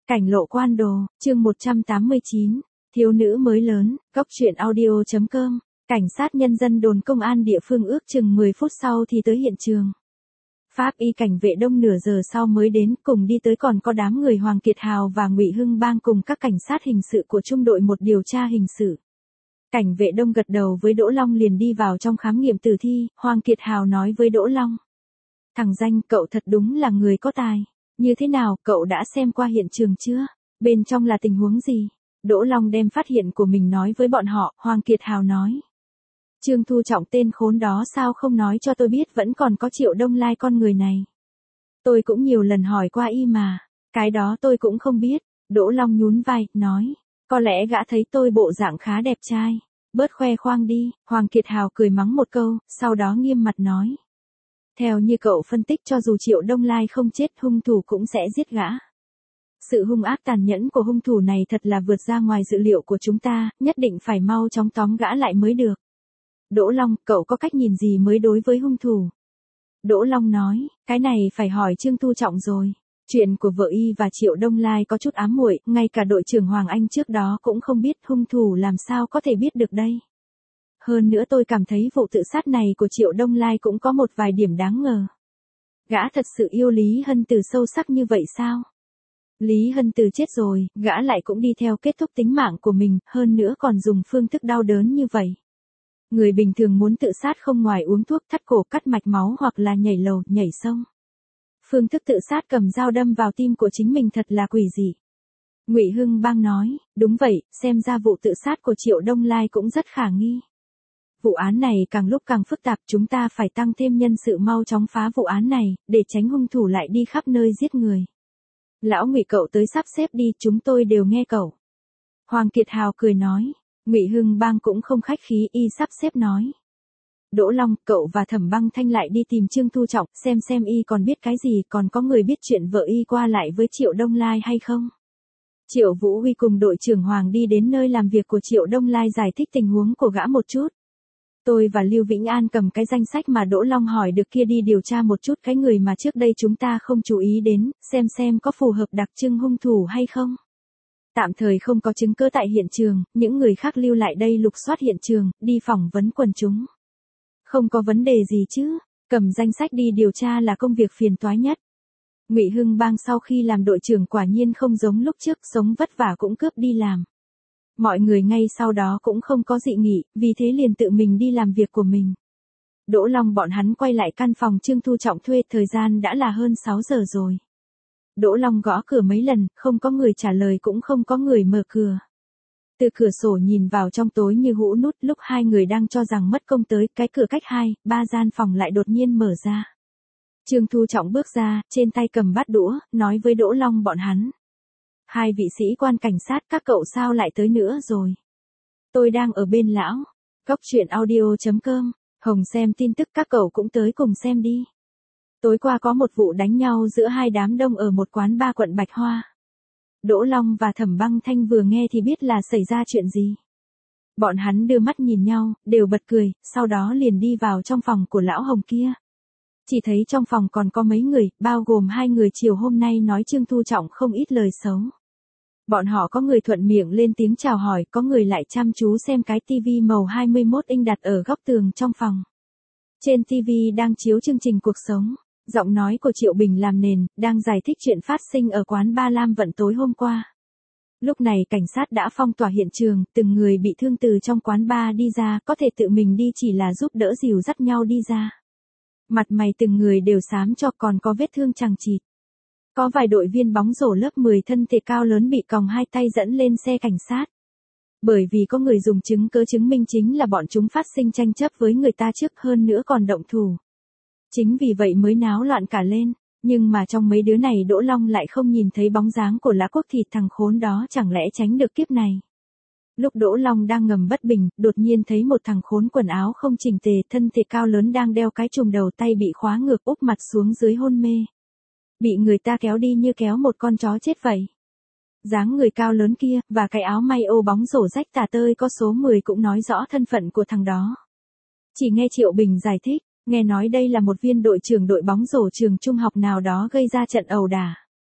Cảnh lộ quan đồ, chương 189, thiếu nữ mới lớn, góc truyện audio.com, cảnh sát nhân dân đồn công an địa phương ước chừng 10 phút sau thì tới hiện trường. Pháp y cảnh vệ Đông nửa giờ sau mới đến, cùng đi tới còn có đám người Hoàng Kiệt Hào và Ngụy Hưng Bang cùng các cảnh sát hình sự của trung đội 1 điều tra hình sự. Cảnh vệ Đông gật đầu với Đỗ Long liền đi vào trong khám nghiệm tử thi, Hoàng Kiệt Hào nói với Đỗ Long. Thằng Danh, cậu thật đúng là người có tài. Như thế nào, cậu đã xem qua hiện trường chưa? Bên trong là tình huống gì? Đỗ Long đem phát hiện của mình nói với bọn họ, Hoàng Kiệt Hào nói. Trương Thu Trọng tên khốn đó sao không nói cho tôi biết vẫn còn có Triệu Đông Lai con người này. Tôi cũng nhiều lần hỏi qua y mà, cái đó tôi cũng không biết. Đỗ Long nhún vai, nói, có lẽ gã thấy tôi bộ dạng khá đẹp trai. Bớt khoe khoang đi, Hoàng Kiệt Hào cười mắng một câu, sau đó nghiêm mặt nói. Theo như cậu phân tích cho dù Triệu Đông Lai không chết hung thủ cũng sẽ giết gã. Sự hung ác tàn nhẫn của hung thủ này thật là vượt ra ngoài dự liệu của chúng ta, nhất định phải mau chóng tóm gã lại mới được. Đỗ Long, cậu có cách nhìn gì mới đối với hung thủ? Đỗ Long nói, cái này phải hỏi Trương Thu Trọng rồi. Chuyện của vợ y và Triệu Đông Lai có chút ám muội, ngay cả đội trưởng Hoàng Anh trước đó cũng không biết, hung thủ làm sao có thể biết được đây. Hơn nữa tôi cảm thấy vụ tự sát này của Triệu Đông Lai cũng có một vài điểm đáng ngờ. Gã thật sự yêu Lý Hân Từ sâu sắc như vậy sao? Lý Hân Từ chết rồi, gã lại cũng đi theo kết thúc tính mạng của mình, hơn nữa còn dùng phương thức đau đớn như vậy. Người bình thường muốn tự sát không ngoài uống thuốc thắt cổ cắt mạch máu hoặc là nhảy lầu, nhảy sông. Phương thức tự sát cầm dao đâm vào tim của chính mình thật là quỷ dị. Ngụy Hưng Bang nói, đúng vậy, xem ra vụ tự sát của Triệu Đông Lai cũng rất khả nghi. Vụ án này càng lúc càng phức tạp, chúng ta phải tăng thêm nhân sự mau chóng phá vụ án này, để tránh hung thủ lại đi khắp nơi giết người. Lão Ngụy, cậu tới sắp xếp đi, chúng tôi đều nghe cậu. Hoàng Kiệt Hào cười nói, Ngụy Hưng Bang cũng không khách khí, y sắp xếp nói. Đỗ Long, cậu và Thẩm Băng Thanh lại đi tìm Trương Thu Trọng, xem y còn biết cái gì, còn có người biết chuyện vợ y qua lại với Triệu Đông Lai hay không. Triệu Vũ Huy cùng đội trưởng Hoàng đi đến nơi làm việc của Triệu Đông Lai giải thích tình huống của gã một chút. Tôi và Lưu Vĩnh An cầm cái danh sách mà Đỗ Long hỏi được kia đi điều tra một chút cái người mà trước đây chúng ta không chú ý đến, xem có phù hợp đặc trưng hung thủ hay không. Tạm thời không có chứng cứ tại hiện trường, những người khác lưu lại đây lục soát hiện trường, đi phỏng vấn quần chúng. Không có vấn đề gì chứ, cầm danh sách đi điều tra là công việc phiền toái nhất. Ngụy Hưng Bang sau khi làm đội trưởng quả nhiên không giống lúc trước, sống vất vả cũng cướp đi làm. Mọi người ngay sau đó cũng không có dị nghị, vì thế liền tự mình đi làm việc của mình. Đỗ Long bọn hắn quay lại căn phòng Trương Thu Trọng thuê, thời gian đã là hơn 6 giờ rồi. Đỗ Long gõ cửa mấy lần, không có người trả lời cũng không có người mở cửa. Từ cửa sổ nhìn vào trong tối như hũ nút, lúc hai người đang cho rằng mất công tới, cái cửa cách 2-3 gian phòng lại đột nhiên mở ra. Trương Thu Trọng bước ra, trên tay cầm bát đũa, nói với Đỗ Long bọn hắn. Hai vị sĩ quan cảnh sát, các cậu sao lại tới nữa rồi? Tôi đang ở bên lão. Góc truyện audio.com, Hồng xem tin tức, các cậu cũng tới cùng xem đi. Tối qua có một vụ đánh nhau giữa hai đám đông ở một quán bar quận Bạch Hoa. Đỗ Long và Thẩm Băng Thanh vừa nghe thì biết là xảy ra chuyện gì. Bọn hắn đưa mắt nhìn nhau, đều bật cười, sau đó liền đi vào trong phòng của lão Hồng kia. Chỉ thấy trong phòng còn có mấy người, bao gồm hai người chiều hôm nay nói Trương Thu Trọng không ít lời xấu. Bọn họ có người thuận miệng lên tiếng chào hỏi, có người lại chăm chú xem cái tivi màu 21 inch đặt ở góc tường trong phòng. Trên tivi đang chiếu chương trình cuộc sống, giọng nói của Triệu Bình làm nền, đang giải thích chuyện phát sinh ở quán Ba Lam Vận tối hôm qua. Lúc này cảnh sát đã phong tỏa hiện trường, từng người bị thương từ trong quán bar đi ra, có thể tự mình đi chỉ là giúp đỡ dìu dắt nhau đi ra. Mặt mày từng người đều xám cho, còn có vết thương chằng chịt. Có vài đội viên bóng rổ lớp 10 thân thể cao lớn bị còng hai tay dẫn lên xe cảnh sát. Bởi vì có người dùng chứng cứ chứng minh chính là bọn chúng phát sinh tranh chấp với người ta trước, hơn nữa còn động thủ. Chính vì vậy mới náo loạn cả lên, nhưng mà trong mấy đứa này Đỗ Long lại không nhìn thấy bóng dáng của Lã Quốc Thịt, thằng khốn đó chẳng lẽ tránh được kiếp này. Lúc Đỗ Long đang ngầm bất bình, đột nhiên thấy một thằng khốn quần áo không chỉnh tề, thân thể cao lớn đang đeo cái trùm đầu, tay bị khóa ngược, úp mặt xuống dưới hôn mê. Bị người ta kéo đi như kéo một con chó chết vậy. Dáng người cao lớn kia, và cái áo may ô bóng rổ rách tả tơi có số 10 cũng nói rõ thân phận của thằng đó. Chỉ nghe Triệu Bình giải thích, nghe nói đây là một viên đội trưởng đội bóng rổ trường trung học nào đó gây ra trận ẩu đả.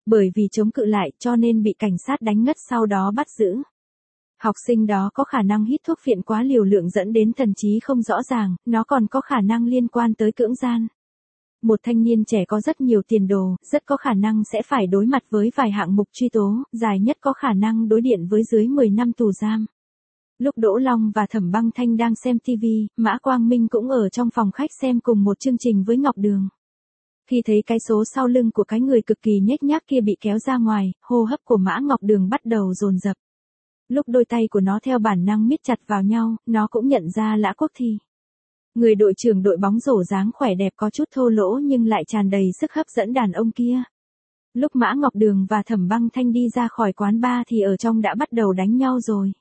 Bởi vì chống cự lại cho nên bị cảnh sát đánh ngất sau đó bắt giữ. Học sinh đó có khả năng hít thuốc phiện quá liều lượng dẫn đến thần trí không rõ ràng, nó còn có khả năng liên quan tới cưỡng gian. Một thanh niên trẻ có rất nhiều tiền đồ, rất có khả năng sẽ phải đối mặt với vài hạng mục truy tố, dài nhất có khả năng đối diện với dưới 10 năm tù giam. Lúc Đỗ Long và Thẩm Băng Thanh đang xem TV, Mã Quang Minh cũng ở trong phòng khách xem cùng một chương trình với Ngọc Đường. Khi thấy cái số sau lưng của cái người cực kỳ nhếch nhác kia bị kéo ra ngoài, hô hấp của Mã Ngọc Đường bắt đầu dồn dập. Lúc đôi tay của nó theo bản năng miết chặt vào nhau, nó cũng nhận ra Lã Quốc Thi. Người đội trưởng đội bóng rổ dáng khỏe đẹp có chút thô lỗ nhưng lại tràn đầy sức hấp dẫn đàn ông kia. Lúc Mã Ngọc Đường và Thẩm Băng Thanh đi ra khỏi quán bar thì ở trong đã bắt đầu đánh nhau rồi.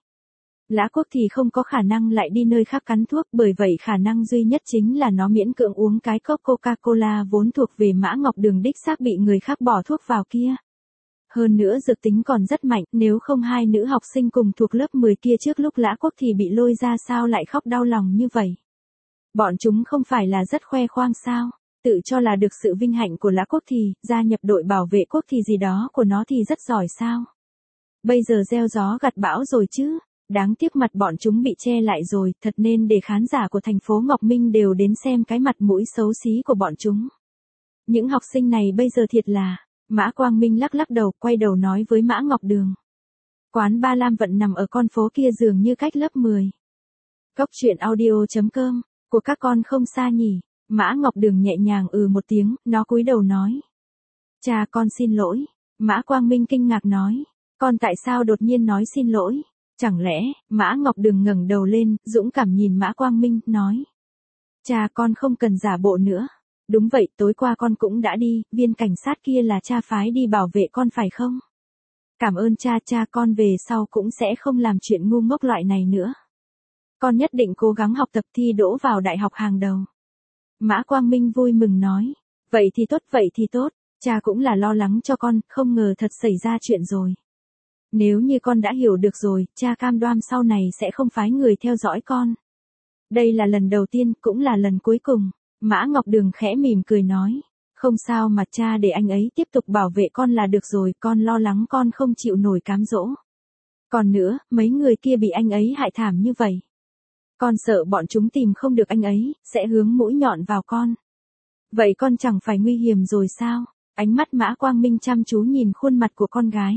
Lã Quốc thì không có khả năng lại đi nơi khác cắn thuốc, bởi vậy khả năng duy nhất chính là nó miễn cưỡng uống cái cốc Coca-Cola vốn thuộc về Mã Ngọc Đường đích xác bị người khác bỏ thuốc vào kia. Hơn nữa dược tính còn rất mạnh, nếu không hai nữ học sinh cùng thuộc lớp 10 kia trước lúc Lã Quốc thì bị lôi ra sao lại khóc đau lòng như vậy. Bọn chúng không phải là rất khoe khoang sao, tự cho là được sự vinh hạnh của Lã Quốc thì, gia nhập đội bảo vệ quốc thì gì đó của nó thì rất giỏi sao. Bây giờ gieo gió gặt bão rồi chứ. Đáng tiếc mặt bọn chúng bị che lại rồi, thật nên để khán giả của thành phố Ngọc Minh đều đến xem cái mặt mũi xấu xí của bọn chúng. Những học sinh này bây giờ thiệt là, Mã Quang Minh lắc lắc đầu, quay đầu nói với Mã Ngọc Đường. Quán Ba Lam Vận nằm ở con phố kia dường như cách lớp 10. Cốc truyện audio.com, của các con không xa nhỉ, Mã Ngọc Đường nhẹ nhàng một tiếng, nó cúi đầu nói. Cha con xin lỗi, Mã Quang Minh kinh ngạc nói, con tại sao đột nhiên nói xin lỗi? Chẳng lẽ, Mã Ngọc Đường ngẩng đầu lên, dũng cảm nhìn Mã Quang Minh, nói. Cha con không cần giả bộ nữa. Đúng vậy, tối qua con cũng đã đi, viên cảnh sát kia là cha phái đi bảo vệ con phải không? Cảm ơn cha con về sau cũng sẽ không làm chuyện ngu ngốc loại này nữa. Con nhất định cố gắng học tập thi đỗ vào đại học hàng đầu. Mã Quang Minh vui mừng nói. Vậy thì tốt, cha cũng là lo lắng cho con, không ngờ thật xảy ra chuyện rồi. Nếu như con đã hiểu được rồi, cha cam đoan sau này sẽ không phái người theo dõi con. Đây là lần đầu tiên, cũng là lần cuối cùng. Mã Ngọc Đường khẽ mỉm cười nói. Không sao mà cha, để anh ấy tiếp tục bảo vệ con là được rồi, con lo lắng con không chịu nổi cám dỗ. Còn nữa, mấy người kia bị anh ấy hại thảm như vậy. Con sợ bọn chúng tìm không được anh ấy, sẽ hướng mũi nhọn vào con. Vậy con chẳng phải nguy hiểm rồi sao? Ánh mắt Mã Quang Minh chăm chú nhìn khuôn mặt của con gái.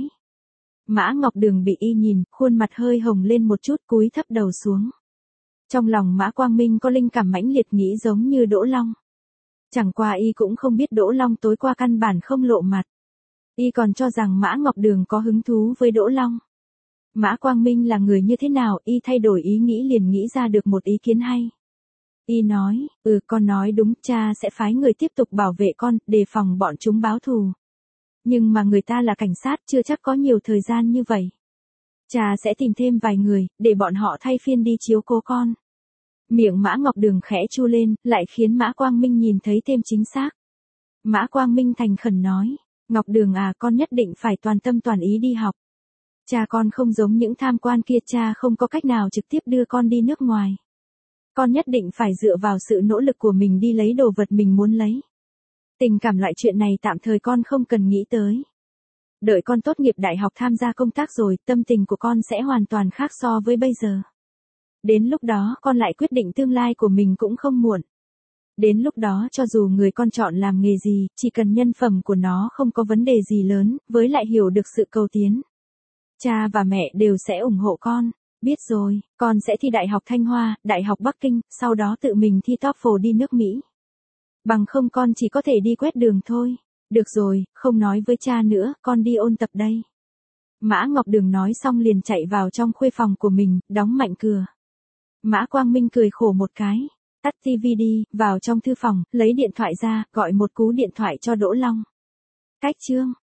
Mã Ngọc Đường bị y nhìn, khuôn mặt hơi hồng lên một chút, cúi thấp đầu xuống. Trong lòng Mã Quang Minh có linh cảm mãnh liệt nghĩ giống như Đỗ Long. Chẳng qua y cũng không biết Đỗ Long tối qua căn bản không lộ mặt. Y còn cho rằng Mã Ngọc Đường có hứng thú với Đỗ Long. Mã Quang Minh là người như thế nào, y thay đổi ý nghĩ liền nghĩ ra được một ý kiến hay. Y nói, con nói đúng, cha sẽ phái người tiếp tục bảo vệ con, đề phòng bọn chúng báo thù. Nhưng mà người ta là cảnh sát, chưa chắc có nhiều thời gian như vậy. Cha sẽ tìm thêm vài người, để bọn họ thay phiên đi chiếu cố con. Miệng Mã Ngọc Đường khẽ chu lên, lại khiến Mã Quang Minh nhìn thấy thêm chính xác. Mã Quang Minh thành khẩn nói, Ngọc Đường à, con nhất định phải toàn tâm toàn ý đi học. Cha con không giống những tham quan kia, cha không có cách nào trực tiếp đưa con đi nước ngoài. Con nhất định phải dựa vào sự nỗ lực của mình đi lấy đồ vật mình muốn lấy. Tình cảm loại chuyện này tạm thời con không cần nghĩ tới. Đợi con tốt nghiệp đại học tham gia công tác rồi, tâm tình của con sẽ hoàn toàn khác so với bây giờ. Đến lúc đó con lại quyết định tương lai của mình cũng không muộn. Đến lúc đó cho dù người con chọn làm nghề gì, chỉ cần nhân phẩm của nó không có vấn đề gì lớn, với lại hiểu được sự cầu tiến. Cha và mẹ đều sẽ ủng hộ con. Biết rồi, con sẽ thi Đại học Thanh Hoa, Đại học Bắc Kinh, sau đó tự mình thi TOEFL đi nước Mỹ. Bằng không con chỉ có thể đi quét đường thôi. Được rồi, không nói với cha nữa, con đi ôn tập đây. Mã Ngọc Đường nói xong liền chạy vào trong khuê phòng của mình, đóng mạnh cửa. Mã Quang Minh cười khổ một cái, tắt TV đi, vào trong thư phòng, lấy điện thoại ra, gọi một cú điện thoại cho Đỗ Long. Cách chương